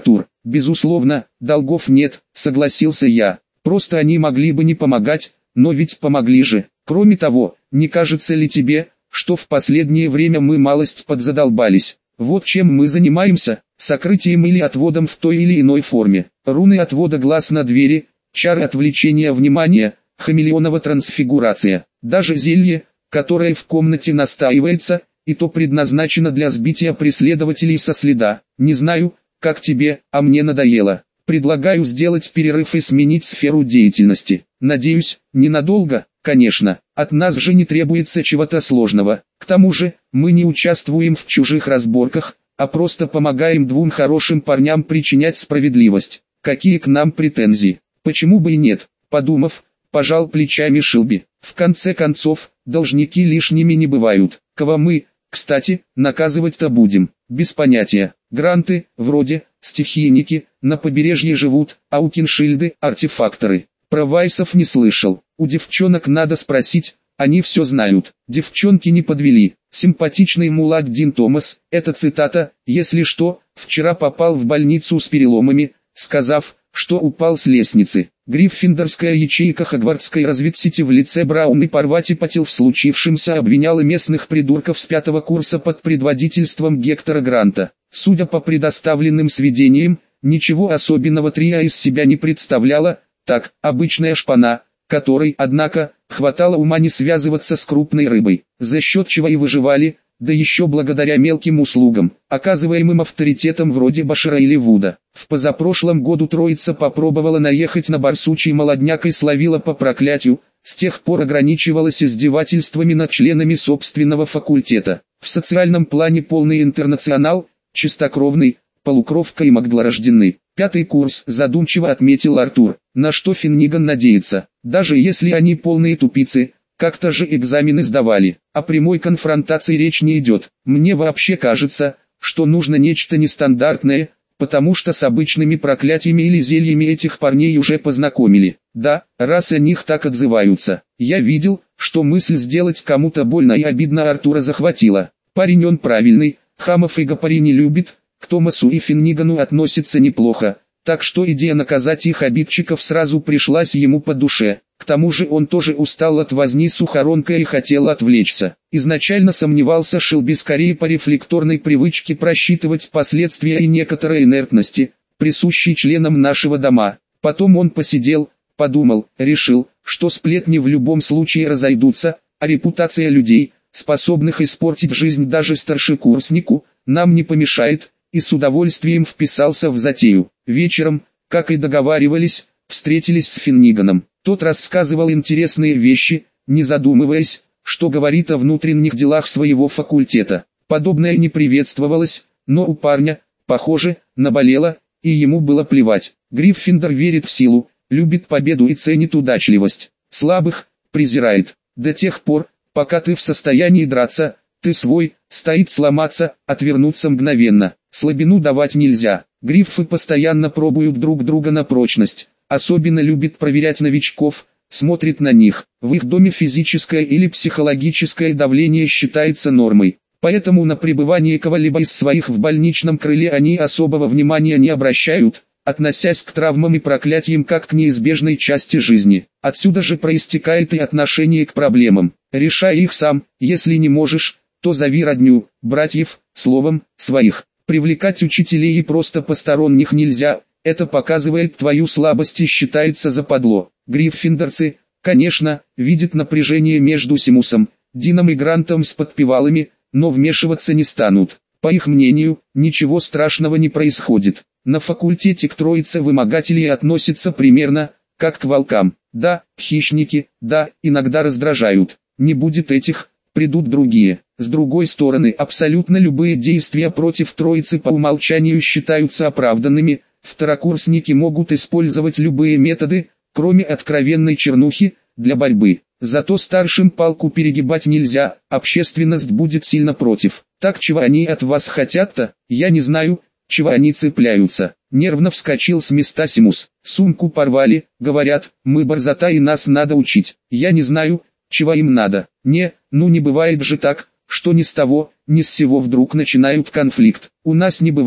A: Безусловно, долгов нет, согласился я. Просто они могли бы не помогать, но ведь помогли же. Кроме того, не кажется ли тебе, что в последнее время мы малость подзадолбались? Вот чем мы занимаемся, сокрытием или отводом в той или иной форме. Руны отвода глаз на двери, чары отвлечения внимания, хамелеонова трансфигурация. Даже зелье, которое в комнате настаивается, и то предназначено для сбития преследователей со следа. Не знаю, как тебе, а мне надоело. Предлагаю сделать перерыв и сменить сферу деятельности. Надеюсь, ненадолго, конечно. От нас же не требуется чего-то сложного. К тому же, мы не участвуем в чужих разборках, а просто помогаем двум хорошим парням причинять справедливость. Какие к нам претензии? Почему бы и нет? Подумав, пожал плечами Шилби. В конце концов, должники лишними не бывают. Кого мы, кстати, наказывать-то будем? Без понятия. Гранты, вроде, стихийники, на побережье живут, аукиншильды, артефакторы. Про вайсов не слышал. У девчонок надо спросить, они все знают. Девчонки не подвели. Симпатичный мулат Дин Томас, это цитата, если что, вчера попал в больницу с переломами, сказав, что упал с лестницы. Гриффиндорская ячейка Хогвартской разведсети в лице Браун и Парвати-Патил в случившемся обвиняла местных придурков с 5-го курса под предводительством Гектора Гранта. Судя по предоставленным сведениям, ничего особенного Трия из себя не представляла, так, обычная шпана, которой, однако, хватало ума не связываться с крупной рыбой, за счет чего и выживали, да еще благодаря мелким услугам, оказываемым авторитетом вроде Башира или Вуда. В позапрошлом году троица попробовала наехать на барсучий молодняк и словила по проклятию, с тех пор ограничивалась издевательствами над членами собственного факультета. В социальном плане полный интернационал, чистокровный, полукровка и магдлорожденный. 5-й курс, задумчиво отметил Артур, на что Финниган надеется, даже если они полные тупицы. Как-то же экзамены сдавали, о прямой конфронтации речь не идет. Мне вообще кажется, что нужно нечто нестандартное, потому что с обычными проклятиями или зельями этих парней уже познакомили. Да, раз о них так отзываются. Я видел, что мысль сделать кому-то больно и обидно Артура захватила. Парень он правильный, хамов и гопари не любит, к Томасу и Финнигану относится неплохо, так что идея наказать их обидчиков сразу пришлась ему по душе. К тому же он тоже устал от возни с ухоронкой и хотел отвлечься. Изначально сомневался Шилби скорее по рефлекторной привычке просчитывать последствия и некоторой инертности, присущей членам нашего дома. Потом он посидел, подумал, решил, что сплетни в любом случае разойдутся, а репутация людей, способных испортить жизнь даже старшекурснику, нам не помешает, и с удовольствием вписался в затею. Вечером, как и договаривались, встретились с Финниганом. Тот рассказывал интересные вещи, не задумываясь, что говорит о внутренних делах своего факультета. Подобное не приветствовалось, но у парня, похоже, наболело, и ему было плевать. Гриффиндор верит в силу, любит победу и ценит удачливость. Слабых презирает. До тех пор, пока ты в состоянии драться, ты свой, стоит сломаться, отвернуться мгновенно. Слабину давать нельзя. Гриффы постоянно пробуют друг друга на прочность. Особенно любит проверять новичков, смотрит на них. В их доме физическое или психологическое давление считается нормой. Поэтому на пребывание кого-либо из своих в больничном крыле они особого внимания не обращают, относясь к травмам и проклятиям как к неизбежной части жизни. Отсюда же проистекает и отношение к проблемам. Решай их сам, если не можешь, то зови родню, братьев, словом, своих. Привлекать учителей и просто посторонних нельзя. Это показывает твою слабость и считается западло. Гриффиндорцы, конечно, видят напряжение между Симусом, Дином и Грантом с подпевалами, но вмешиваться не станут. По их мнению, ничего страшного не происходит. На факультете к троице вымогателей относятся примерно, как к волкам. Да, хищники, да, иногда раздражают. Не будет этих, придут другие. С другой стороны, абсолютно любые действия против троицы по умолчанию считаются оправданными. Второкурсники могут использовать любые методы, кроме откровенной чернухи, для борьбы. Зато старшим палку перегибать нельзя, общественность будет сильно против. Так чего они от вас хотят-то, я не знаю, чего они цепляются. Нервно вскочил с места Симус. Сумку порвали, говорят, мы борзота и нас надо учить. Я не знаю, чего им надо. Не бывает же так, что ни с того, ни с сего вдруг начинают конфликт. У нас не бывает,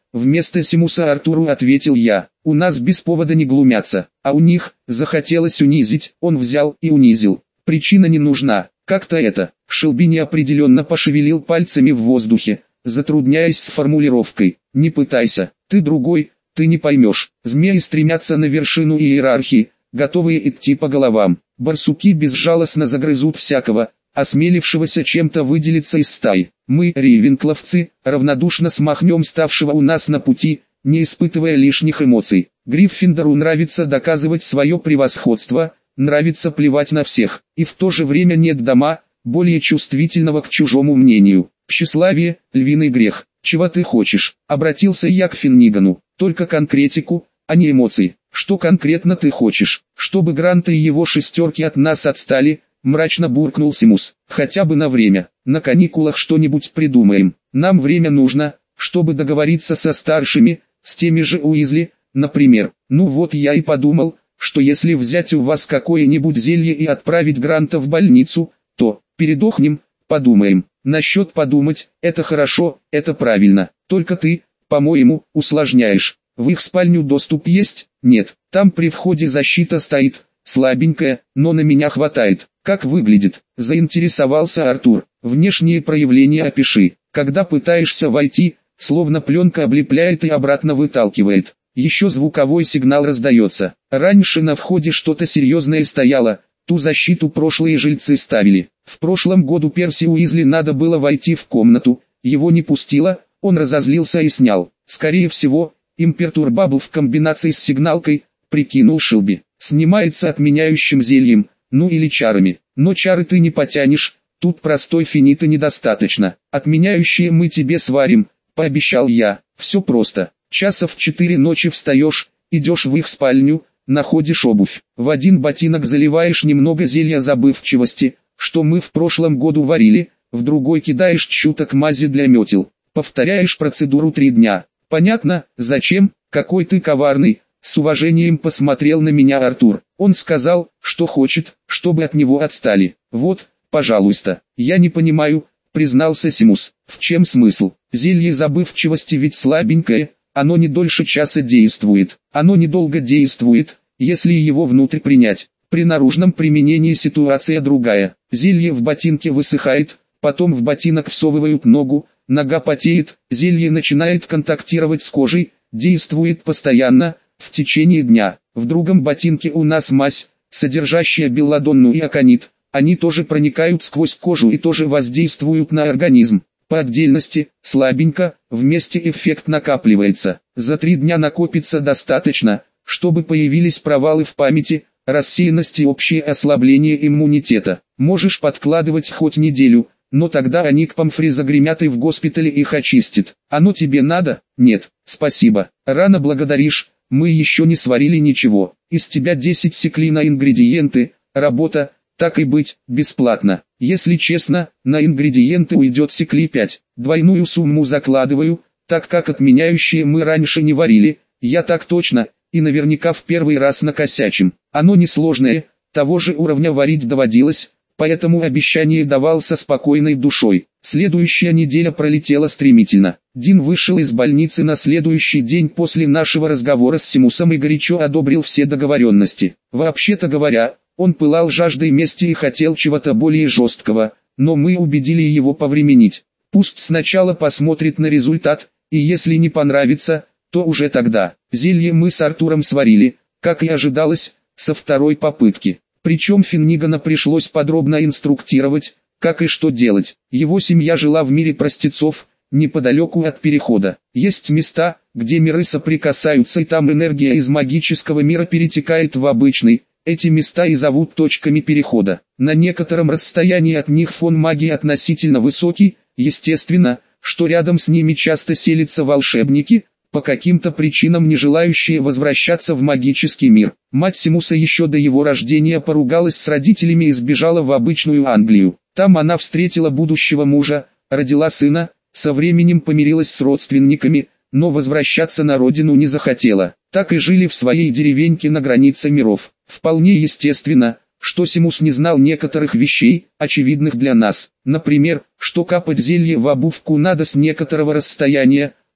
A: вместо Симуса Артуру ответил я. У нас без повода не глумятся, а у них захотелось унизить, он взял и унизил. Причина не нужна, как-то это. Шелби неопределенно пошевелил пальцами в воздухе, затрудняясь с формулировкой. Не пытайся, ты другой, ты не поймешь. Змеи стремятся на вершину иерархии, готовые идти по головам. Барсуки безжалостно загрызут всякого, осмелившегося чем-то выделиться из стаи. Мы, рейвенкловцы, равнодушно смахнем ставшего у нас на пути, не испытывая лишних эмоций. Гриффиндору нравится доказывать свое превосходство, нравится плевать на всех, и в то же время нет дома, более чувствительного к чужому мнению. Тщеславие – львиный грех. Чего ты хочешь? Обратился я к Финнигану. Только конкретику, а не эмоции. Что конкретно ты хочешь? Чтобы Грант и его шестерки от нас отстали? Мрачно буркнул Симус. Хотя бы на время. На каникулах что-нибудь придумаем. Нам время нужно, чтобы договориться со старшими, с теми же Уизли, например. Ну вот я и подумал, что если взять у вас какое-нибудь зелье и отправить Гранта в больницу, то передохнем, подумаем. Насчет подумать, это хорошо, это правильно. Только ты, по-моему, усложняешь. В их спальню доступ есть? Нет. Там при входе защита стоит, слабенькая, но на меня хватает. Как выглядит? Заинтересовался Артур. Внешние проявления опиши. Когда пытаешься войти, словно пленка облепляет и обратно выталкивает. Еще звуковой сигнал раздается. Раньше на входе что-то серьезное стояло, ту защиту прошлые жильцы ставили. В прошлом году Перси Уизли надо было войти в комнату, его не пустило, он разозлился и снял. Скорее всего, импертурбабл в комбинации с сигналкой, прикинул Шелби. Снимается отменяющим зельем, ну или чарами. Но чары ты не потянешь, тут простой финита недостаточно. Отменяющие мы тебе сварим, пообещал я. Все просто. Часа в 4 ночи встаешь, идешь в их спальню, находишь обувь. В один ботинок заливаешь немного зелья забывчивости, что мы в прошлом году варили, в другой кидаешь чуток мази для метел. Повторяешь процедуру 3 дня. Понятно, зачем? Какой ты коварный. С уважением посмотрел на меня Артур. Он сказал, что хочет, чтобы от него отстали. Вот, пожалуйста. Я не понимаю, признался Симус. В чем смысл? Зелье забывчивости ведь слабенькое, оно не дольше часа действует. Оно недолго действует, если его внутрь принять. При наружном применении ситуация другая. Зелье в ботинке высыхает, потом в ботинок всовывают ногу, нога потеет, зелье начинает контактировать с кожей, действует постоянно, в течение дня. В другом ботинке у нас мазь, содержащая белладонну и аконит, они тоже проникают сквозь кожу и тоже воздействуют на организм. По отдельности, слабенько, вместе эффект накапливается. За 3 дня накопится достаточно, чтобы появились провалы в памяти, рассеянность и общее ослабление иммунитета. Можешь подкладывать хоть неделю, но тогда они к Помфри загремят и в госпитале их очистит. Оно тебе надо? Нет, спасибо. Рано благодаришь, мы еще не сварили ничего. Из тебя 10 секли на ингредиенты, работа, так и быть, бесплатно. Если честно, на ингредиенты уйдет секли 5. Двойную сумму закладываю, так как отменяющие мы раньше не варили, я так точно, и наверняка в первый раз накосячим. Оно несложное, того же уровня варить доводилось, поэтому обещание давал со спокойной душой. Следующая неделя пролетела стремительно. Дин вышел из больницы на следующий день после нашего разговора с Симусом и горячо одобрил все договоренности. Вообще-то говоря, он пылал жаждой мести и хотел чего-то более жесткого, но мы убедили его повременить. Пусть сначала посмотрит на результат, и если не понравится, то уже тогда. Зелье мы с Артуром сварили, как и ожидалось, со 2-й попытки. Причем Финнигана пришлось подробно инструктировать, как и что делать. Его семья жила в мире простецов, неподалеку от перехода. Есть места, где миры соприкасаются и там энергия из магического мира перетекает в обычный. Эти места и зовут точками перехода. На некотором расстоянии от них фон магии относительно высокий, естественно, что рядом с ними часто селятся волшебники, по каким-то причинам не желающие возвращаться в магический мир. Мать Симуса еще до его рождения поругалась с родителями и сбежала в обычную Англию. Там она встретила будущего мужа, родила сына, со временем помирилась с родственниками, но возвращаться на родину не захотела. Так и жили в своей деревеньке на границе миров. Вполне естественно, что Симус не знал некоторых вещей, очевидных для нас. Например, что капать зелье в обувку надо с некоторого расстояния,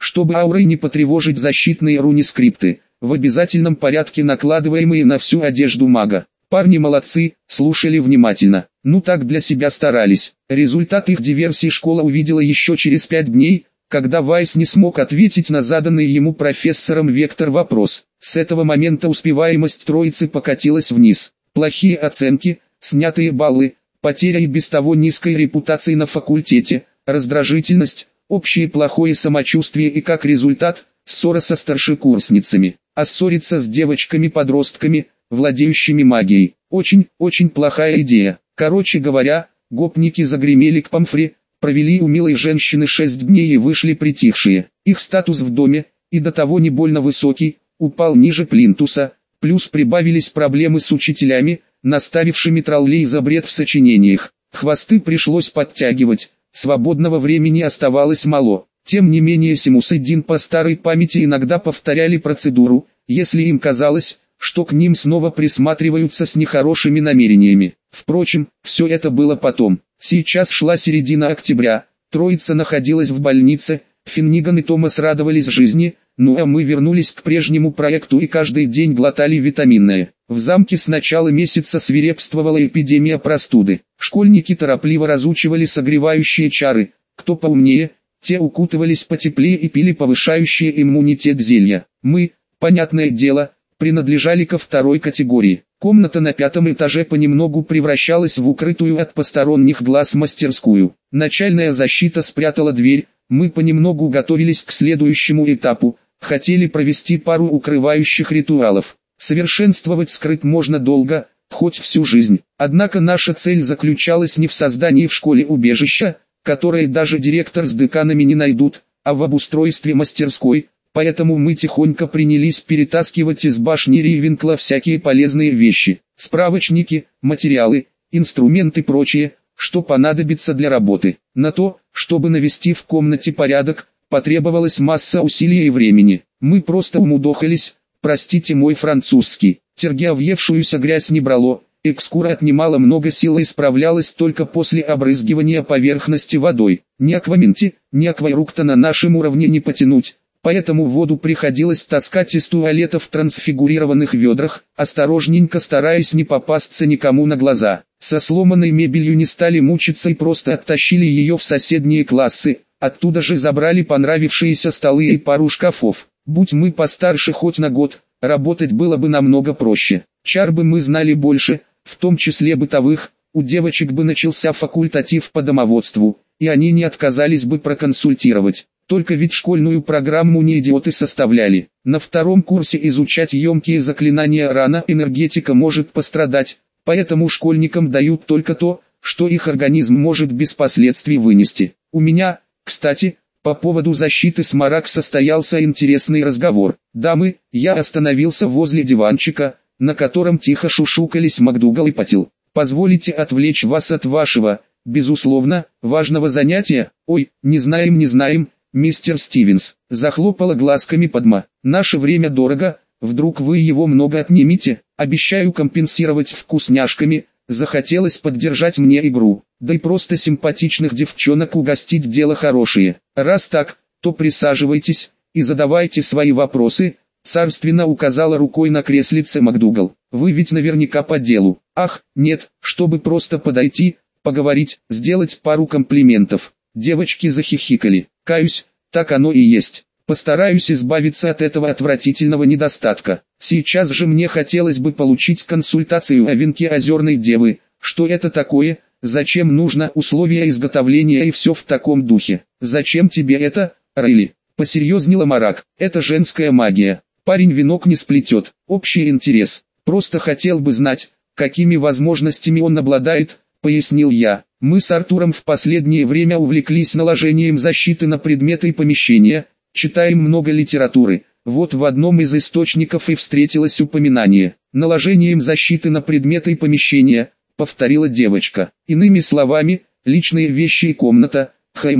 A: чтобы аурой не потревожить защитные руни-скрипты, в обязательном порядке накладываемые на всю одежду мага. Парни молодцы, слушали внимательно. Ну так для себя старались. Результат их диверсии школа увидела еще через 5 дней, когда Вайс не смог ответить на заданный ему профессором Вектор вопрос. С этого момента успеваемость троицы покатилась вниз. Плохие оценки, снятые баллы, потеря и без того низкой репутации на факультете, раздражительность, общее плохое самочувствие и как результат, ссора со старшекурсницами. А ссориться с девочками-подростками, владеющими магией, очень плохая идея. Короче говоря, гопники загремели к Помфри, провели у милой женщины 6 дней и вышли притихшие. Их статус в доме, и до того не больно высокий, упал ниже плинтуса, плюс прибавились проблемы с учителями, наставившими троллей за бред в сочинениях. Хвосты пришлось подтягивать, свободного времени оставалось мало. Тем не менее Симус и Дин по старой памяти иногда повторяли процедуру, если им казалось, что к ним снова присматриваются с нехорошими намерениями. Впрочем, все это было потом. Сейчас шла середина октября, троица находилась в больнице, Финниган и Томас радовались жизни, ну а мы вернулись к прежнему проекту и каждый день глотали витаминное. В замке с начала месяца свирепствовала эпидемия простуды. Школьники торопливо разучивали согревающие чары, кто поумнее, те укутывались потеплее и пили повышающие иммунитет зелья. Мы, понятное дело, принадлежали ко второй категории. Комната на 5-м этаже понемногу превращалась в укрытую от посторонних глаз мастерскую. Начальная защита спрятала дверь, мы понемногу готовились к следующему этапу, хотели провести пару укрывающих ритуалов. Совершенствовать скрыт можно долго, хоть всю жизнь. Однако наша цель заключалась не в создании в школе убежища, которое даже директор с деканами не найдут, а в обустройстве мастерской. Поэтому мы тихонько принялись перетаскивать из башни Ривенкла всякие полезные вещи, справочники, материалы, инструменты и прочее, что понадобится для работы. На то, чтобы навести в комнате порядок, потребовалась масса усилий и времени. Мы просто умудохались, простите мой французский. Тергя въевшуюся грязь не брало, экскура отнимала много сил и справлялась только после обрызгивания поверхности водой. Ни акваминти, ни акварукта на нашем уровне не потянуть. Поэтому воду приходилось таскать из туалета в трансфигурированных ведрах, осторожненько стараясь не попасться никому на глаза. Со сломанной мебелью не стали мучиться и просто оттащили ее в соседние классы, оттуда же забрали понравившиеся столы и пару шкафов. Будь мы постарше хоть на год, работать было бы намного проще. Чар бы мы знали больше, в том числе бытовых, у девочек бы начался факультатив по домоводству, и они не отказались бы проконсультировать. Только ведь школьную программу не идиоты составляли. На 2-м курсе изучать емкие заклинания рано, энергетика может пострадать, поэтому школьникам дают только то, что их организм может без последствий вынести. У меня, кстати, по поводу защиты Смарагд состоялся интересный разговор. Дамы, я остановился возле диванчика, на котором тихо шушукались МакДугал и Патил. Позволите отвлечь вас от вашего, безусловно, важного занятия? Ой, не знаем. Мистер Стивенс, захлопала глазками Падма. Наше время дорого, вдруг вы его много отнимете? Обещаю компенсировать вкусняшками, захотелось поддержать мне игру. Да и просто симпатичных девчонок угостить дело хорошее. Раз так, то присаживайтесь, и задавайте свои вопросы, царственно указала рукой на креслице МакДугал. Вы ведь наверняка по делу. Ах, нет, чтобы просто подойти, поговорить, сделать пару комплиментов. Девочки захихикали. Каюсь, так оно и есть. Постараюсь избавиться от этого отвратительного недостатка. Сейчас же мне хотелось бы получить консультацию о венке озерной девы. Что это такое, зачем нужно условия изготовления и все в таком духе. Зачем тебе это, Рейли? Посерьезнела Марак. Это женская магия. Парень венок не сплетет. Общий интерес. Просто хотел бы знать, какими возможностями он обладает, пояснил я. Мы с Артуром в последнее время увлеклись наложением защиты на предметы и помещения, читаем много литературы. Вот в одном из источников и встретилось упоминание. Наложением защиты на предметы и помещения, повторила девочка. Иными словами, личные вещи и комната.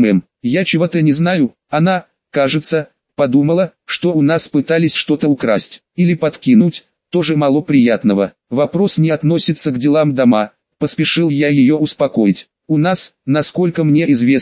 A: Я чего-то не знаю. Она, кажется, подумала, что у нас пытались что-то украсть или подкинуть, тоже мало приятного. Вопрос не относится к делам дома. Поспешил я ее успокоить. У нас, насколько мне известно,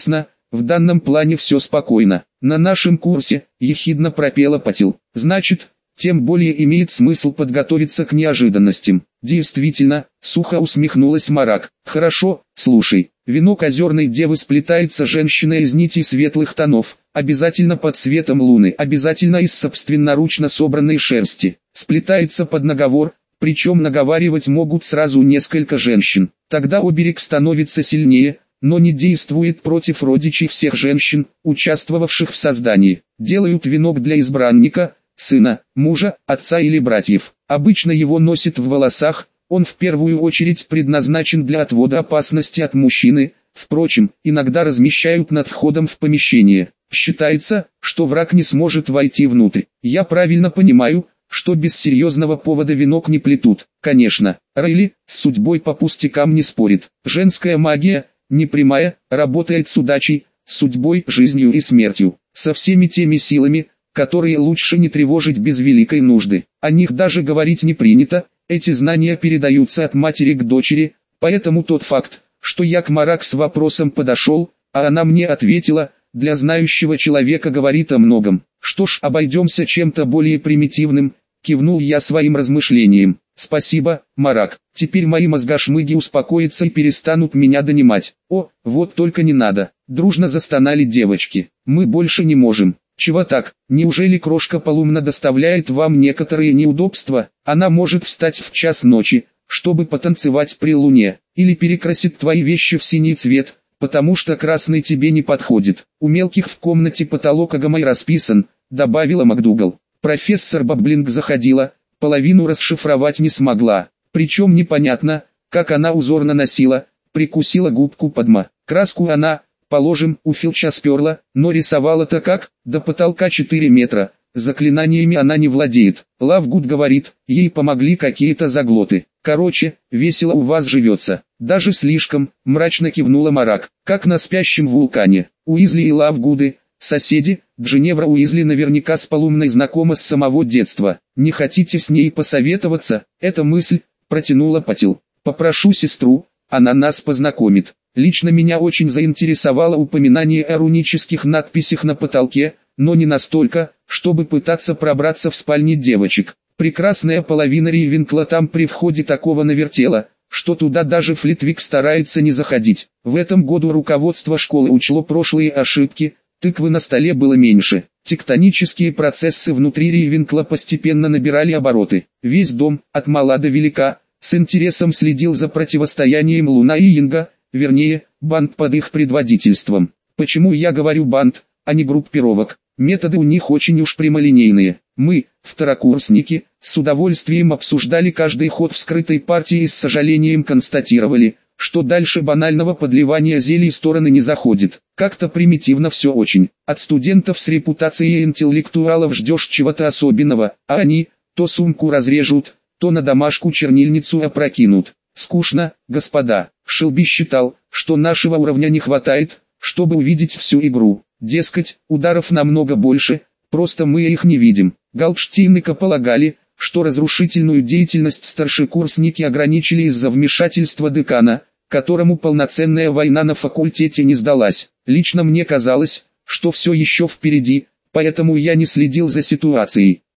A: в данном плане все спокойно. На нашем курсе, ехидно пропела Патил. Значит, тем более имеет смысл подготовиться к неожиданностям. Действительно, сухо усмехнулась Марак. Хорошо, слушай. Венок озерной девы сплетается женщина из нитей светлых тонов, обязательно под светом луны, обязательно из собственноручно собранной шерсти. Сплетается под наговор, причем наговаривать могут сразу несколько женщин. Тогда оберег становится сильнее, но не действует против родичей всех женщин, участвовавших в создании. Делают венок для избранника, сына, мужа, отца или братьев. Обычно его носят в волосах, он в первую очередь предназначен для отвода опасности от мужчины, впрочем, иногда размещают над входом в помещение. Считается, что враг не сможет войти внутрь. Я правильно понимаю, что без серьезного повода венок не плетут. Конечно, Рейли с судьбой по пустякам не спорит. Женская магия, непрямая, работает с удачей, судьбой, жизнью и смертью. Со всеми теми силами, которые лучше не тревожить без великой нужды. О них даже говорить не принято, эти знания передаются от матери к дочери, поэтому тот факт, что я к Марак с вопросом подошел, а она мне ответила, для знающего человека говорит о многом. Что ж, обойдемся чем-то более примитивным, кивнул я своим размышлениям. Спасибо, Марак, теперь мои мозгошмыги успокоятся и перестанут меня донимать. О, вот только не надо, дружно застонали девочки. Мы больше не можем. Чего так, неужели крошка полумна доставляет вам некоторые неудобства? Она может встать в час ночи, чтобы потанцевать при луне, или перекрасит твои вещи в синий цвет, потому что красный тебе не подходит. У мелких в комнате потолок агамой расписан, добавила МакДугал. Профессор Баблинг заходила, половину расшифровать не смогла, причем непонятно, как она узор наносила, прикусила губку подма. Краску она, положим, у Филча сперла, но рисовала-то как, до потолка 4 метра, заклинаниями она не владеет. Лавгуд говорит, ей помогли какие-то заглоты. Короче, весело у вас живется. Даже слишком, мрачно кивнула Марак, как на спящем вулкане. Уизли и Лавгуды, соседи, Джиневра Уизли наверняка с Полумной знакома с самого детства. Не хотите с ней посоветоваться? Эта мысль, протянула Патил. Попрошу сестру, она нас познакомит. Лично меня очень заинтересовало упоминание о рунических надписях на потолке, но не настолько, чтобы пытаться пробраться в спальни девочек. Прекрасная половина Ривенкла там при входе такого навертела, что туда даже Флитвик старается не заходить. В этом году руководство школы учло прошлые ошибки, тыквы на столе было меньше. Тектонические процессы внутри Ривенкла постепенно набирали обороты. Весь дом, от мала до велика, с интересом следил за противостоянием Луна и Инга, вернее, банд под их предводительством. Почему я говорю банд, а не группировок? Методы у них очень уж прямолинейные. Мы, второкурсники, с удовольствием обсуждали каждый ход вскрытой партии и с сожалением констатировали, что дальше банального подливания зелий стороны не заходит. Как-то примитивно все очень. От студентов с репутацией интеллектуалов ждешь чего-то особенного, а они, то сумку разрежут, то на домашку чернильницу опрокинут. Скучно, господа. Шелби считал, что нашего уровня не хватает, чтобы увидеть всю игру. Дескать, ударов намного больше, просто мы их не видим. Галштейника полагали, что разрушительную деятельность старшекурсники ограничили из-за вмешательства декана, которому полноценная война на факультете не сдалась. Лично мне казалось, что все еще впереди, поэтому я не следил за ситуацией.